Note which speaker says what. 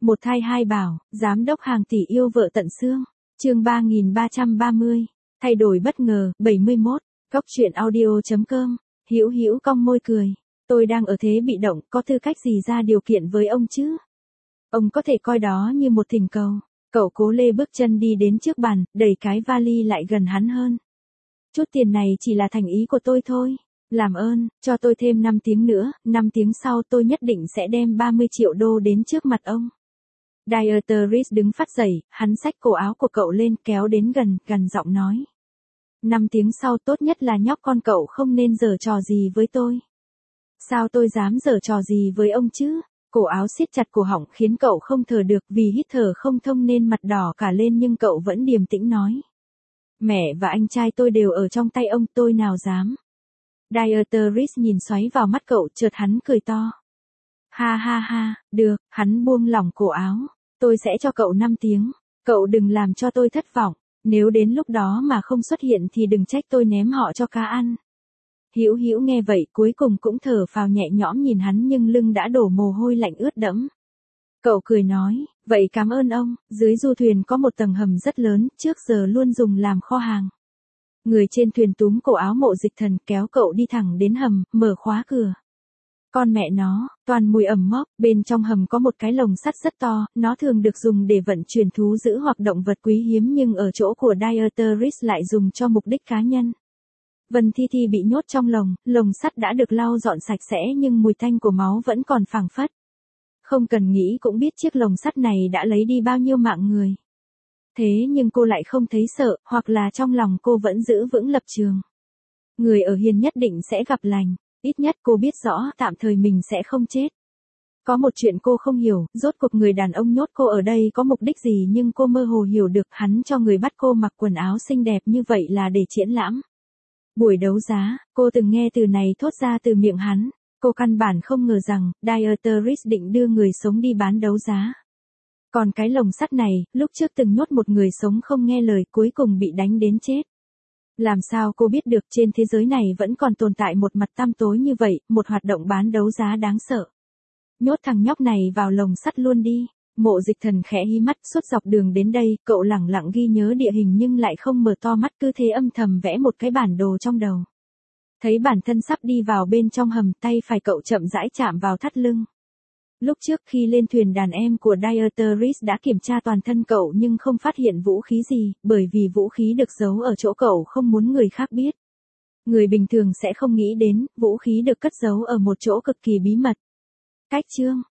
Speaker 1: Một thai hai bảo, giám đốc hàng tỷ yêu vợ tận xương. Chương 3330, thay đổi bất ngờ, 71. Cốc truyện audio.com. Hữu Hữu cong môi cười. Tôi đang ở thế bị động, có tư cách gì ra điều kiện với ông chứ? Ông có thể coi đó như một thỉnh cầu. Cậu cố lê bước chân đi đến trước bàn, đẩy cái vali lại gần hắn hơn. Chút tiền này chỉ là thành ý của tôi thôi. Làm ơn, cho tôi thêm 5 tiếng nữa, 5 tiếng sau tôi nhất định sẽ đem 30 triệu đô đến trước mặt ông. Dietrich đứng phát dậy, hắn xách cổ áo của cậu lên kéo đến gần giọng nói. 5 tiếng sau tốt nhất là nhóc con cậu không nên giở trò gì với tôi. Sao tôi dám giở trò gì với ông chứ? Cổ áo siết chặt cổ họng khiến cậu không thở được vì hít thở không thông nên mặt đỏ cả lên nhưng cậu vẫn điềm tĩnh nói. Mẹ và anh trai tôi đều ở trong tay ông tôi nào dám. Dietrich nhìn xoáy vào mắt cậu chợt hắn cười to. Ha ha ha, được, hắn buông lỏng cổ áo. Tôi sẽ cho cậu 5 tiếng. Cậu đừng làm cho tôi thất vọng. Nếu đến lúc đó mà không xuất hiện thì đừng trách tôi ném họ cho cá ăn. Hữu Hữu nghe vậy cuối cùng cũng thở phào nhẹ nhõm nhìn hắn nhưng lưng đã đổ mồ hôi lạnh ướt đẫm. Cậu cười nói, vậy cảm ơn ông, dưới du thuyền có một tầng hầm rất lớn, trước giờ luôn dùng làm kho hàng. Người trên thuyền túm cổ áo Mộ Dịch Thần kéo cậu đi thẳng đến hầm, mở khóa cửa. Con mẹ nó, toàn mùi ẩm mốc, bên trong hầm có một cái lồng sắt rất to, nó thường được dùng để vận chuyển thú dữ hoặc động vật quý hiếm nhưng ở chỗ của Dietrich lại dùng cho mục đích cá nhân. Vân Thi Thi bị nhốt trong lồng sắt đã được lau dọn sạch sẽ nhưng mùi tanh của máu vẫn còn phảng phất. Không cần nghĩ cũng biết chiếc lồng sắt này đã lấy đi bao nhiêu mạng người. Thế nhưng cô lại không thấy sợ, hoặc là trong lòng cô vẫn giữ vững lập trường. Người ở hiền nhất định sẽ gặp lành, ít nhất cô biết rõ tạm thời mình sẽ không chết. Có một chuyện cô không hiểu, rốt cuộc người đàn ông nhốt cô ở đây có mục đích gì nhưng cô mơ hồ hiểu được hắn cho người bắt cô mặc quần áo xinh đẹp như vậy là để triển lãm. Buổi đấu giá, cô từng nghe từ này thốt ra từ miệng hắn, cô căn bản không ngờ rằng Dietrich định đưa người sống đi bán đấu giá. Còn cái lồng sắt này, lúc trước từng nhốt một người sống không nghe lời cuối cùng bị đánh đến chết. Làm sao cô biết được trên thế giới này vẫn còn tồn tại một mặt tăm tối như vậy, một hoạt động bán đấu giá đáng sợ. Nhốt thằng nhóc này vào lồng sắt luôn đi. Mộ Dịch Thần khẽ hí mắt suốt dọc đường đến đây, cậu lẳng lặng ghi nhớ địa hình nhưng lại không mở to mắt cứ thế âm thầm vẽ một cái bản đồ trong đầu. Thấy bản thân sắp đi vào bên trong hầm tay phải cậu chậm rãi chạm vào thắt lưng. Lúc trước khi lên thuyền đàn em của Dietrich đã kiểm tra toàn thân cậu nhưng không phát hiện vũ khí gì, bởi vì vũ khí được giấu ở chỗ cậu không muốn người khác biết. Người bình thường sẽ không nghĩ đến, vũ khí được cất giấu ở một chỗ cực kỳ bí mật. Cách chương